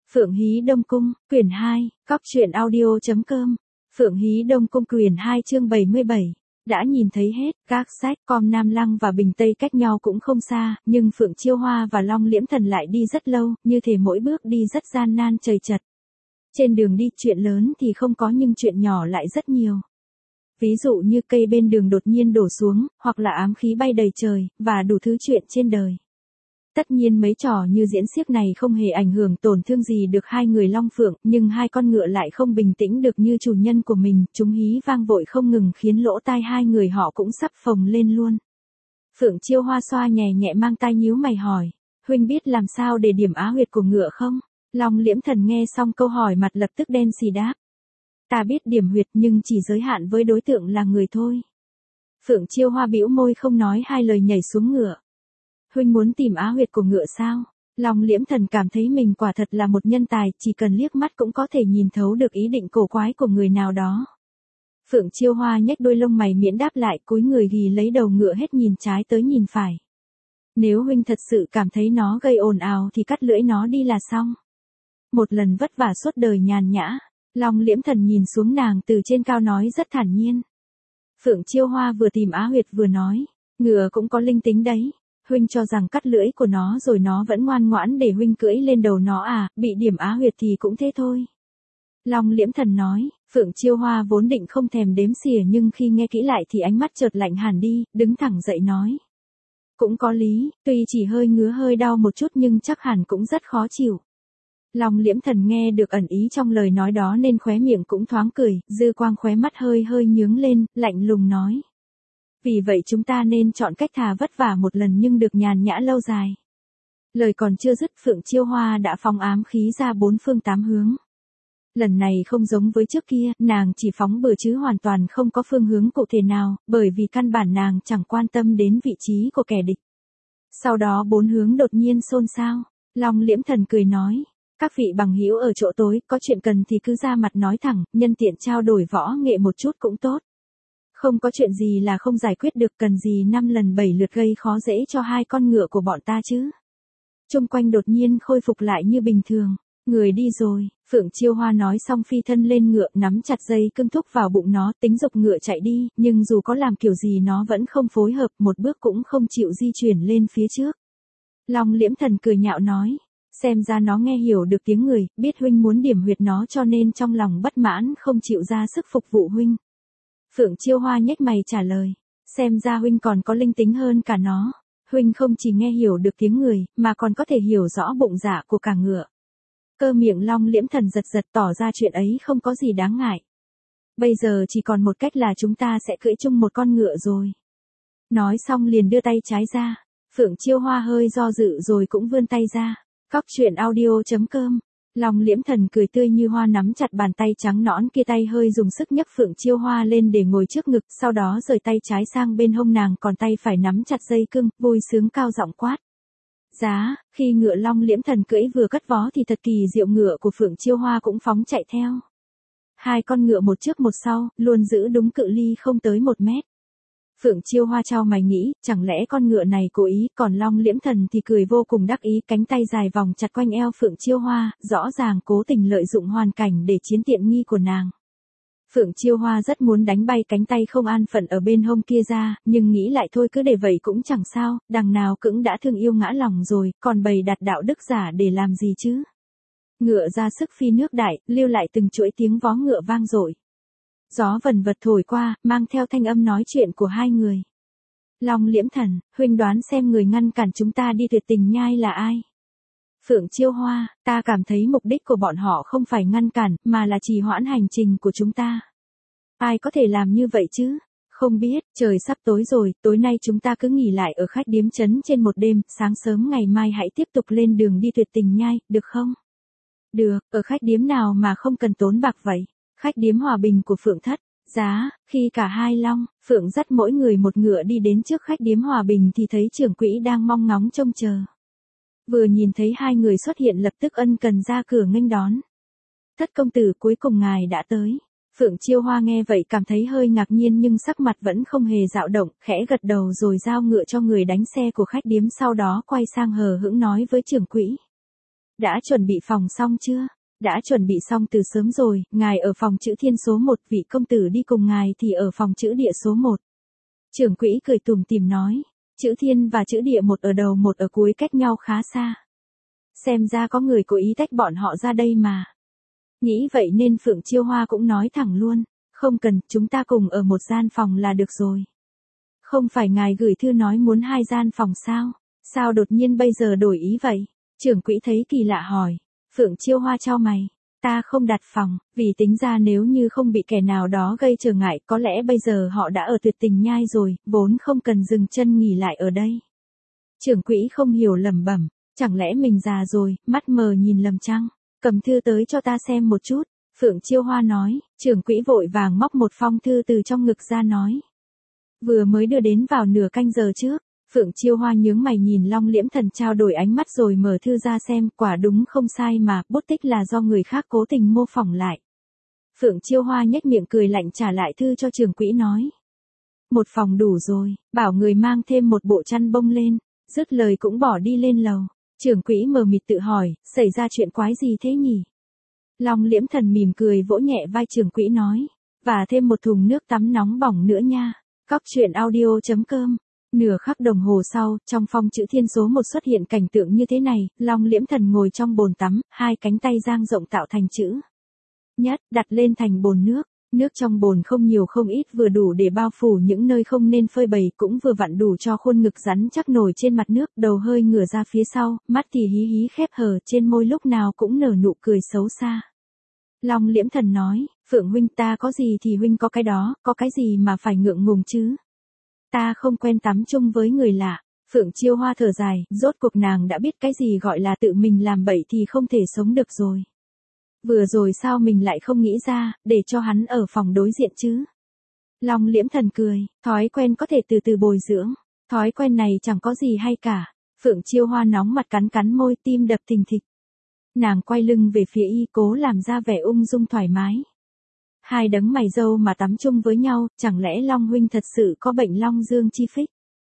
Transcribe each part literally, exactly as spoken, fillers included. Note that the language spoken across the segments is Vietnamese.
Phượng Hí Đông Cung, quyển hai, cóc truyện audio.com, Phượng Hí Đông Cung quyển hai chương bảy mươi bảy. Đã nhìn thấy hết, các sách com Nam Lăng và Bình Tây cách nhau cũng không xa, nhưng Phượng Chiêu Hoa và Long Liễm Thần lại đi rất lâu, như thể mỗi bước đi rất gian nan chầy chật. Trên đường đi chuyện lớn thì không có nhưng chuyện nhỏ lại rất nhiều. Ví dụ như cây bên đường đột nhiên đổ xuống, hoặc là ám khí bay đầy trời, và đủ thứ chuyện trên đời. Tất nhiên mấy trò như diễn xiếc này không hề ảnh hưởng tổn thương gì được hai người Long Phượng, nhưng hai con ngựa lại không bình tĩnh được như chủ nhân của mình, chúng hí vang vội không ngừng khiến lỗ tai hai người họ cũng sắp phồng lên luôn. Phượng Chiêu Hoa xoa nhẹ nhẹ mang tai nhíu mày hỏi, huynh biết làm sao để điểm á huyệt của ngựa không? Long Liễm Thần nghe xong câu hỏi mặt lập tức đen xì đáp. Ta biết điểm huyệt nhưng chỉ giới hạn với đối tượng là người thôi. Phượng Chiêu Hoa bĩu môi không nói hai lời nhảy xuống ngựa. Huynh muốn tìm á huyệt của ngựa sao? Long Liễm Thần cảm thấy mình quả thật là một nhân tài, chỉ cần liếc mắt cũng có thể nhìn thấu được ý định cổ quái của người nào đó. Phượng Chiêu Hoa nhếch đôi lông mày miễn đáp lại, cúi người ghi lấy đầu ngựa hết nhìn trái tới nhìn phải. Nếu huynh thật sự cảm thấy nó gây ồn ào thì cắt lưỡi nó đi là xong. Một lần vất vả suốt đời nhàn nhã. Long Liễm Thần nhìn xuống nàng từ trên cao nói rất thản nhiên. Phượng Chiêu Hoa vừa tìm á huyệt vừa nói, ngựa cũng có linh tính đấy. Huynh cho rằng cắt lưỡi của nó rồi nó vẫn ngoan ngoãn để huynh cưỡi lên đầu nó à, bị điểm á huyệt thì cũng thế thôi. Long Liễm Thần nói, Phượng Chiêu Hoa vốn định không thèm đếm xỉa nhưng khi nghe kỹ lại thì ánh mắt chợt lạnh hẳn đi, đứng thẳng dậy nói. Cũng có lý, tuy chỉ hơi ngứa hơi đau một chút nhưng chắc hẳn cũng rất khó chịu. Long Liễm Thần nghe được ẩn ý trong lời nói đó nên khóe miệng cũng thoáng cười, dư quang khóe mắt hơi hơi nhướng lên, lạnh lùng nói. Vì vậy chúng ta nên chọn cách thà vất vả một lần nhưng được nhàn nhã lâu dài. Lời còn chưa dứt Phượng Chiêu Hoa đã phóng ám khí ra bốn phương tám hướng. Lần này không giống với trước kia, nàng chỉ phóng bừa chứ hoàn toàn không có phương hướng cụ thể nào, bởi vì căn bản nàng chẳng quan tâm đến vị trí của kẻ địch. Sau đó bốn hướng đột nhiên xôn xao, Long Liễm Thần cười nói. Các vị bằng hữu ở chỗ tối, có chuyện cần thì cứ ra mặt nói thẳng, nhân tiện trao đổi võ nghệ một chút cũng tốt. Không có chuyện gì là không giải quyết được, cần gì năm lần bảy lượt gây khó dễ cho hai con ngựa của bọn ta chứ. Chung quanh đột nhiên khôi phục lại như bình thường. Người đi rồi, Phượng Chiêu Hoa nói xong phi thân lên ngựa, nắm chặt dây cương thúc vào bụng nó, tính dục ngựa chạy đi, nhưng dù có làm kiểu gì nó vẫn không phối hợp, một bước cũng không chịu di chuyển lên phía trước. Long Liễm Thần cười nhạo nói. Xem ra nó nghe hiểu được tiếng người, biết huynh muốn điểm huyệt nó cho nên trong lòng bất mãn không chịu ra sức phục vụ huynh. Phượng Chiêu Hoa nhếch mày trả lời, xem ra huynh còn có linh tính hơn cả nó. Huynh không chỉ nghe hiểu được tiếng người, mà còn có thể hiểu rõ bụng dạ của cả ngựa. Cơ miệng Long Liễm Thần giật giật tỏ ra chuyện ấy không có gì đáng ngại. Bây giờ chỉ còn một cách là chúng ta sẽ cưỡi chung một con ngựa rồi. Nói xong liền đưa tay trái ra. Phượng Chiêu Hoa hơi do dự rồi cũng vươn tay ra. Cóc truyện audio.com, Long Liễm Thần cười tươi như hoa nắm chặt bàn tay trắng nõn kia, tay hơi dùng sức nhấc Phượng Chiêu Hoa lên để ngồi trước ngực, sau đó rời tay trái sang bên hông nàng, còn tay phải nắm chặt dây cương, vui sướng cao giọng quát. Giá, khi ngựa Long Liễm Thần cưỡi vừa cất vó thì thật kỳ diệu, ngựa của Phượng Chiêu Hoa cũng phóng chạy theo. Hai con ngựa một trước một sau, luôn giữ đúng cự ly không tới một mét. Phượng Chiêu Hoa chau mày nghĩ, chẳng lẽ con ngựa này cố ý, còn Long Liễm Thần thì cười vô cùng đắc ý, cánh tay dài vòng chặt quanh eo Phượng Chiêu Hoa, rõ ràng cố tình lợi dụng hoàn cảnh để chiếm tiện nghi của nàng. Phượng Chiêu Hoa rất muốn đánh bay cánh tay không an phận ở bên hông kia ra, nhưng nghĩ lại thôi cứ để vậy cũng chẳng sao, đằng nào cũng đã thương yêu ngã lòng rồi, còn bày đặt đạo đức giả để làm gì chứ. Ngựa ra sức phi nước đại, lưu lại từng chuỗi tiếng vó ngựa vang dội. Gió vần vật thổi qua, mang theo thanh âm nói chuyện của hai người. Long Liễm Thần, huynh đoán xem người ngăn cản chúng ta đi tuyệt tình nhai là ai? Phượng Chiêu Hoa, ta cảm thấy mục đích của bọn họ không phải ngăn cản, mà là trì hoãn hành trình của chúng ta. Ai có thể làm như vậy chứ? Không biết, trời sắp tối rồi, tối nay chúng ta cứ nghỉ lại ở khách điếm trấn trên một đêm, sáng sớm ngày mai hãy tiếp tục lên đường đi tuyệt tình nhai, được không? Được, ở khách điếm nào mà không cần tốn bạc vậy? Khách điếm Hòa Bình của Phượng Thất. Giá, khi cả hai Long, Phượng dắt mỗi người một ngựa đi đến trước khách điếm Hòa Bình thì thấy trưởng quỹ đang mong ngóng trông chờ. Vừa nhìn thấy hai người xuất hiện lập tức ân cần ra cửa nghênh đón. Thất công tử, cuối cùng ngài đã tới. Phượng Chiêu Hoa nghe vậy cảm thấy hơi ngạc nhiên nhưng sắc mặt vẫn không hề dao động, khẽ gật đầu rồi giao ngựa cho người đánh xe của khách điếm, sau đó quay sang hờ hững nói với trưởng quỹ. Đã chuẩn bị phòng xong chưa? Đã chuẩn bị xong từ sớm rồi, ngài ở phòng chữ thiên số một, vị công tử đi cùng ngài thì ở phòng chữ địa số một. Trưởng quỹ cười tủm tỉm nói, chữ thiên và chữ địa một ở đầu một ở cuối cách nhau khá xa. Xem ra có người cố ý tách bọn họ ra đây mà. Nghĩ vậy nên Phượng Chiêu Hoa cũng nói thẳng luôn, không cần, chúng ta cùng ở một gian phòng là được rồi. Không phải ngài gửi thư nói muốn hai gian phòng sao? Sao đột nhiên bây giờ đổi ý vậy? Trưởng quỹ thấy kỳ lạ hỏi. Phượng Chiêu Hoa chau mày. Ta không đặt phòng, vì tính ra nếu như không bị kẻ nào đó gây trở ngại, có lẽ bây giờ họ đã ở tuyệt tình nhai rồi, vốn không cần dừng chân nghỉ lại ở đây. Trưởng quỹ không hiểu lẩm bẩm, chẳng lẽ mình già rồi, mắt mờ nhìn lầm chăng? Cầm thư tới cho ta xem một chút. Phượng Chiêu Hoa nói. Trưởng quỹ vội vàng móc một phong thư từ trong ngực ra nói. Vừa mới đưa đến vào nửa canh giờ trước. Phượng Chiêu Hoa nhướng mày nhìn Long Liễm Thần trao đổi ánh mắt rồi mở thư ra xem, quả đúng không sai mà, bút tích là do người khác cố tình mô phỏng lại. Phượng Chiêu Hoa nhếch miệng cười lạnh trả lại thư cho trưởng quỹ nói. Một phòng đủ rồi, bảo người mang thêm một bộ chăn bông lên, dứt lời cũng bỏ đi lên lầu. Trưởng quỹ mờ mịt tự hỏi, xảy ra chuyện quái gì thế nhỉ? Long Liễm Thần mỉm cười vỗ nhẹ vai trưởng quỹ nói, và thêm một thùng nước tắm nóng bỏng nữa nha. Cóc truyện audio chấm com. Nửa khắc đồng hồ sau, trong phong chữ thiên số một xuất hiện cảnh tượng như thế này, Long Liễm Thần ngồi trong bồn tắm, hai cánh tay dang rộng tạo thành chữ nhất, đặt lên thành bồn nước. Nước trong bồn không nhiều không ít, vừa đủ để bao phủ những nơi không nên phơi bày, cũng vừa vặn đủ cho khuôn ngực rắn chắc nổi trên mặt nước, đầu hơi ngửa ra phía sau, mắt thì hí hí khép hờ, trên môi lúc nào cũng nở nụ cười xấu xa. Long Liễm Thần nói, Phượng huynh, ta có gì thì huynh có cái đó, có cái gì mà phải ngượng ngùng chứ? Ta không quen tắm chung với người lạ. Phượng Chiêu Hoa thở dài, rốt cuộc nàng đã biết cái gì gọi là tự mình làm bậy thì không thể sống được rồi. Vừa rồi sao mình lại không nghĩ ra, để cho hắn ở phòng đối diện chứ? Long Liễm Thần cười, thói quen có thể từ từ bồi dưỡng, thói quen này chẳng có gì hay cả. Phượng Chiêu Hoa nóng mặt cắn cắn môi, tim đập thình thịch. Nàng quay lưng về phía y, cố làm ra vẻ ung dung thoải mái. Hai đấng mày râu mà tắm chung với nhau, chẳng lẽ Long huynh thật sự có bệnh Long Dương chi phích?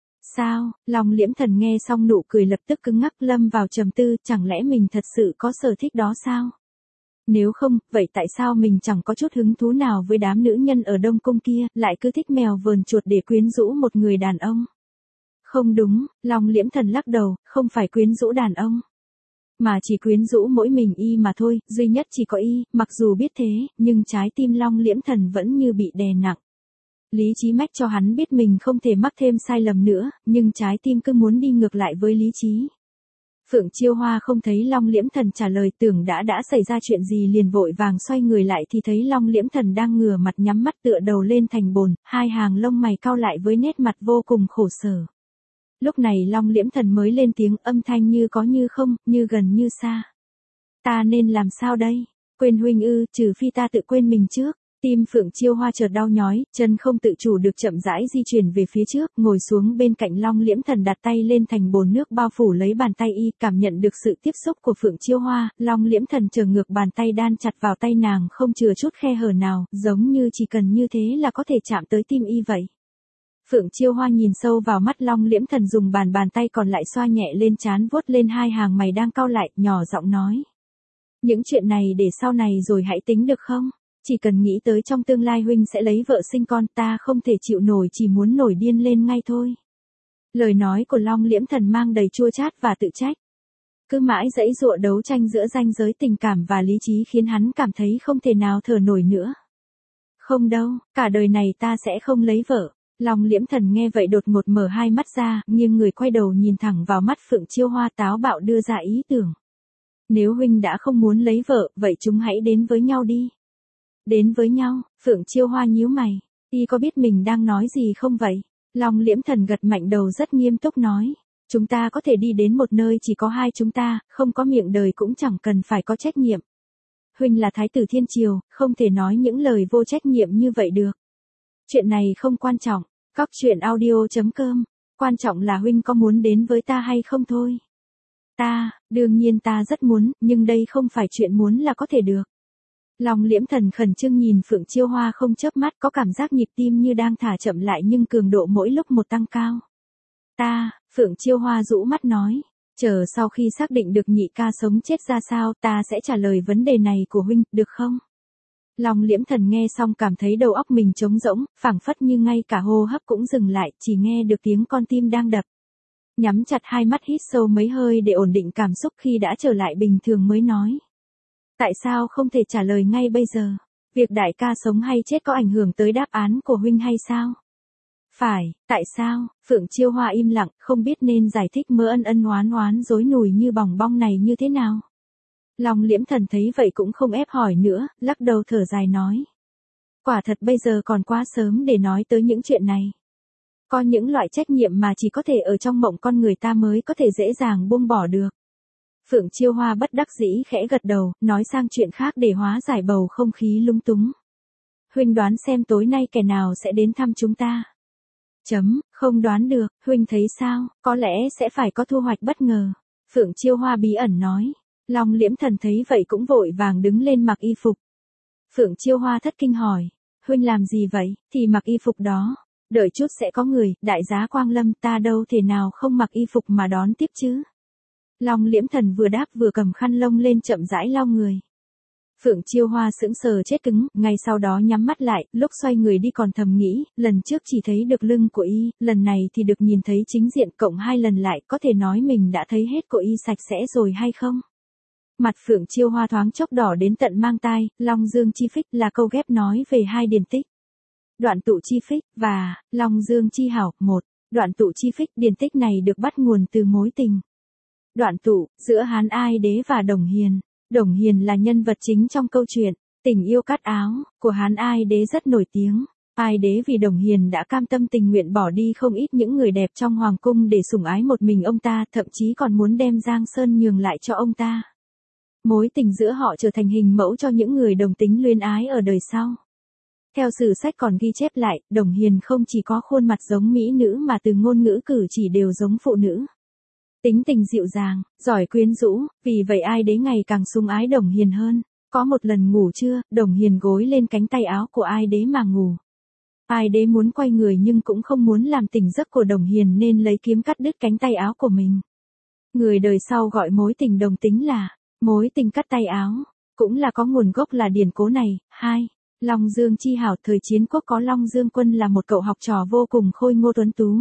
Sao? Long Liễm Thần nghe xong nụ cười lập tức cứng ngắc, lâm vào trầm tư, chẳng lẽ mình thật sự có sở thích đó sao? Nếu không, vậy tại sao mình chẳng có chút hứng thú nào với đám nữ nhân ở Đông Cung kia, lại cứ thích mèo vờn chuột để quyến rũ một người đàn ông? Không đúng, Long Liễm Thần lắc đầu, không phải quyến rũ đàn ông, mà chỉ quyến rũ mỗi mình y mà thôi, duy nhất chỉ có y. Mặc dù biết thế, nhưng trái tim Long Liễm Thần vẫn như bị đè nặng. Lý trí mách cho hắn biết mình không thể mắc thêm sai lầm nữa, nhưng trái tim cứ muốn đi ngược lại với lý trí. Phượng Chiêu Hoa không thấy Long Liễm Thần trả lời, tưởng đã đã xảy ra chuyện gì liền vội vàng xoay người lại thì thấy Long Liễm Thần đang ngửa mặt nhắm mắt tựa đầu lên thành bồn, hai hàng lông mày cau lại với nét mặt vô cùng khổ sở. Lúc này Long Liễm Thần mới lên tiếng, âm thanh như có như không, như gần như xa. Ta nên làm sao đây? Quên huynh ư? Trừ phi ta tự quên mình trước. Tim Phượng Chiêu Hoa chợt đau nhói, chân không tự chủ được chậm rãi di chuyển về phía trước, ngồi xuống bên cạnh Long Liễm Thần, đặt tay lên thành bồn nước bao phủ lấy bàn tay y, cảm nhận được sự tiếp xúc của Phượng Chiêu Hoa, Long Liễm Thần trở ngược bàn tay đan chặt vào tay nàng, không chừa chút khe hở nào, giống như chỉ cần như thế là có thể chạm tới tim y vậy. Phượng Chiêu Hoa nhìn sâu vào mắt Long Liễm Thần, dùng bàn bàn tay còn lại xoa nhẹ lên trán, vuốt lên hai hàng mày đang cau lại, nhỏ giọng nói: những chuyện này để sau này rồi hãy tính được không? Chỉ cần nghĩ tới trong tương lai huynh sẽ lấy vợ sinh con, ta không thể chịu nổi, chỉ muốn nổi điên lên ngay thôi. Lời nói của Long Liễm Thần mang đầy chua chát và tự trách. Cứ mãi giãy giụa đấu tranh giữa ranh giới tình cảm và lý trí khiến hắn cảm thấy không thể nào thở nổi nữa. Không đâu, cả đời này ta sẽ không lấy vợ. Long Liễm Thần nghe vậy đột ngột mở hai mắt ra, nghiêng người quay đầu nhìn thẳng vào mắt Phượng Chiêu Hoa, táo bạo đưa ra ý tưởng. Nếu huynh đã không muốn lấy vợ, vậy chúng hãy đến với nhau đi. Đến với nhau? Phượng Chiêu Hoa nhíu mày. Y có biết mình đang nói gì không vậy? Long Liễm Thần gật mạnh đầu rất nghiêm túc nói. Chúng ta có thể đi đến một nơi chỉ có hai chúng ta, không có miệng đời cũng chẳng cần phải có trách nhiệm. Huynh là thái tử thiên triều, không thể nói những lời vô trách nhiệm như vậy được. Chuyện này không quan trọng. Cóc truyện audio chấm com. Quan trọng là huynh có muốn đến với ta hay không thôi. Ta, đương nhiên ta rất muốn, nhưng đây không phải chuyện muốn là có thể được. Long Liễm Thần khẩn trương nhìn Phượng Chiêu Hoa không chớp mắt, có cảm giác nhịp tim như đang thả chậm lại nhưng cường độ mỗi lúc một tăng cao. Ta, Phượng Chiêu Hoa rũ mắt nói. Chờ sau khi xác định được nhị ca sống chết ra sao, ta sẽ trả lời vấn đề này của huynh, được không? Long Liễm Thần nghe xong cảm thấy đầu óc mình trống rỗng, phảng phất như ngay cả hô hấp cũng dừng lại, chỉ nghe được tiếng con tim đang đập. Nhắm chặt hai mắt hít sâu mấy hơi để ổn định cảm xúc, khi đã trở lại bình thường mới nói. Tại sao không thể trả lời ngay bây giờ? Việc đại ca sống hay chết có ảnh hưởng tới đáp án của huynh hay sao? Phải, tại sao? Phượng Chiêu Hoa im lặng, không biết nên giải thích mớ ân ân oán oán rối nùi như bòng bong này như thế nào. Long Liễm Thần thấy vậy cũng không ép hỏi nữa, lắc đầu thở dài nói. Quả thật bây giờ còn quá sớm để nói tới những chuyện này. Có những loại trách nhiệm mà chỉ có thể ở trong mộng con người ta mới có thể dễ dàng buông bỏ được. Phượng Chiêu Hoa bất đắc dĩ khẽ gật đầu, nói sang chuyện khác để hóa giải bầu không khí lung túng. Huynh đoán xem tối nay kẻ nào sẽ đến thăm chúng ta? Chấm, không đoán được, huynh thấy sao, có lẽ sẽ phải có thu hoạch bất ngờ. Phượng Chiêu Hoa bí ẩn nói. Long Liễm Thần thấy vậy cũng vội vàng đứng lên mặc y phục. Phượng Chiêu Hoa thất kinh hỏi. Huynh làm gì vậy, thì mặc y phục đó. Đợi chút sẽ có người, đại giá Quang Lâm, ta đâu thể nào không mặc y phục mà đón tiếp chứ. Long Liễm Thần vừa đáp vừa cầm khăn lông lên chậm rãi lau người. Phượng Chiêu Hoa sững sờ chết cứng, ngay sau đó nhắm mắt lại, lúc xoay người đi còn thầm nghĩ, lần trước chỉ thấy được lưng của y, lần này thì được nhìn thấy chính diện, cộng hai lần lại, có thể nói mình đã thấy hết của y sạch sẽ rồi hay không? Mặt Phượng Chiêu Hoa thoáng chốc đỏ đến tận mang tai, Long Dương Chi Phích là câu ghép nói về hai điển tích. Đoạn tụ chi phích, và, Long Dương Chi Hảo, một. Đoạn tụ chi phích, điển tích này được bắt nguồn từ mối tình. Đoạn tụ, giữa Hán Ai Đế và Đồng Hiền. Đồng Hiền là nhân vật chính trong câu chuyện, tình yêu cắt áo, của Hán Ai Đế rất nổi tiếng. Ai Đế vì Đồng Hiền đã cam tâm tình nguyện bỏ đi không ít những người đẹp trong hoàng cung để sủng ái một mình ông ta, thậm chí còn muốn đem Giang Sơn nhường lại cho ông ta. Mối tình giữa họ trở thành hình mẫu cho những người đồng tính luyến ái ở đời sau. Theo sử sách còn ghi chép lại, Đồng Hiền không chỉ có khuôn mặt giống mỹ nữ mà từ ngôn ngữ cử chỉ đều giống phụ nữ. Tính tình dịu dàng, giỏi quyến rũ, vì vậy Ai Đế ngày càng sủng ái Đồng Hiền hơn. Có một lần ngủ trưa, Đồng Hiền gối lên cánh tay áo của Ai Đế mà ngủ. Ai Đế muốn quay người nhưng cũng không muốn làm tỉnh giấc của Đồng Hiền nên lấy kiếm cắt đứt cánh tay áo của mình. Người đời sau gọi mối tình đồng tính là mối tình cắt tay áo, cũng là có nguồn gốc là điển cố này. Hai. Long Dương Chi Hảo, thời chiến quốc có Long Dương Quân là một cậu học trò vô cùng khôi ngô tuấn tú.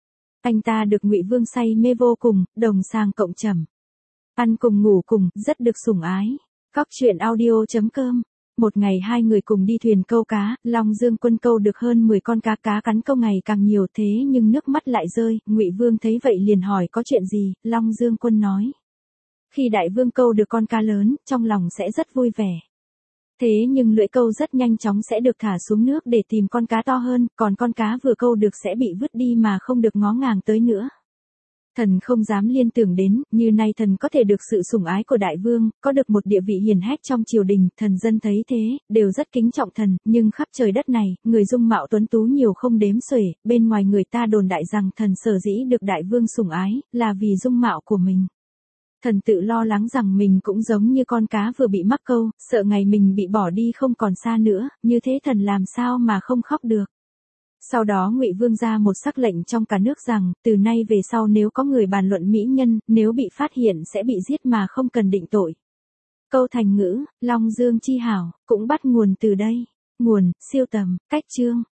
Anh ta được Ngụy Vương say mê vô cùng, đồng sàng cộng trầm. Ăn cùng ngủ cùng, rất được sủng ái. Cóc truyện audio chấm com. Một ngày hai người cùng đi thuyền câu cá, Long Dương Quân câu được hơn mười con cá, cá cắn câu ngày càng nhiều thế nhưng nước mắt lại rơi, Ngụy Vương thấy vậy liền hỏi có chuyện gì, Long Dương Quân nói. Khi đại vương câu được con cá lớn, trong lòng sẽ rất vui vẻ. Thế nhưng lưỡi câu rất nhanh chóng sẽ được thả xuống nước để tìm con cá to hơn, còn con cá vừa câu được sẽ bị vứt đi mà không được ngó ngàng tới nữa. Thần không dám liên tưởng đến, như nay thần có thể được sự sủng ái của đại vương, có được một địa vị hiển hách trong triều đình, thần dân thấy thế, đều rất kính trọng thần, nhưng khắp trời đất này, người dung mạo tuấn tú nhiều không đếm xuể, bên ngoài người ta đồn đại rằng thần sở dĩ được đại vương sủng ái, là vì dung mạo của mình. Thần tự lo lắng rằng mình cũng giống như con cá vừa bị mắc câu, sợ ngày mình bị bỏ đi không còn xa nữa, như thế thần làm sao mà không khóc được. Sau đó Ngụy Vương ra một sắc lệnh trong cả nước rằng, từ nay về sau nếu có người bàn luận mỹ nhân, nếu bị phát hiện sẽ bị giết mà không cần định tội. Câu thành ngữ, Long Dương Chi Hảo, cũng bắt nguồn từ đây. Nguồn, siêu tầm, cách chương.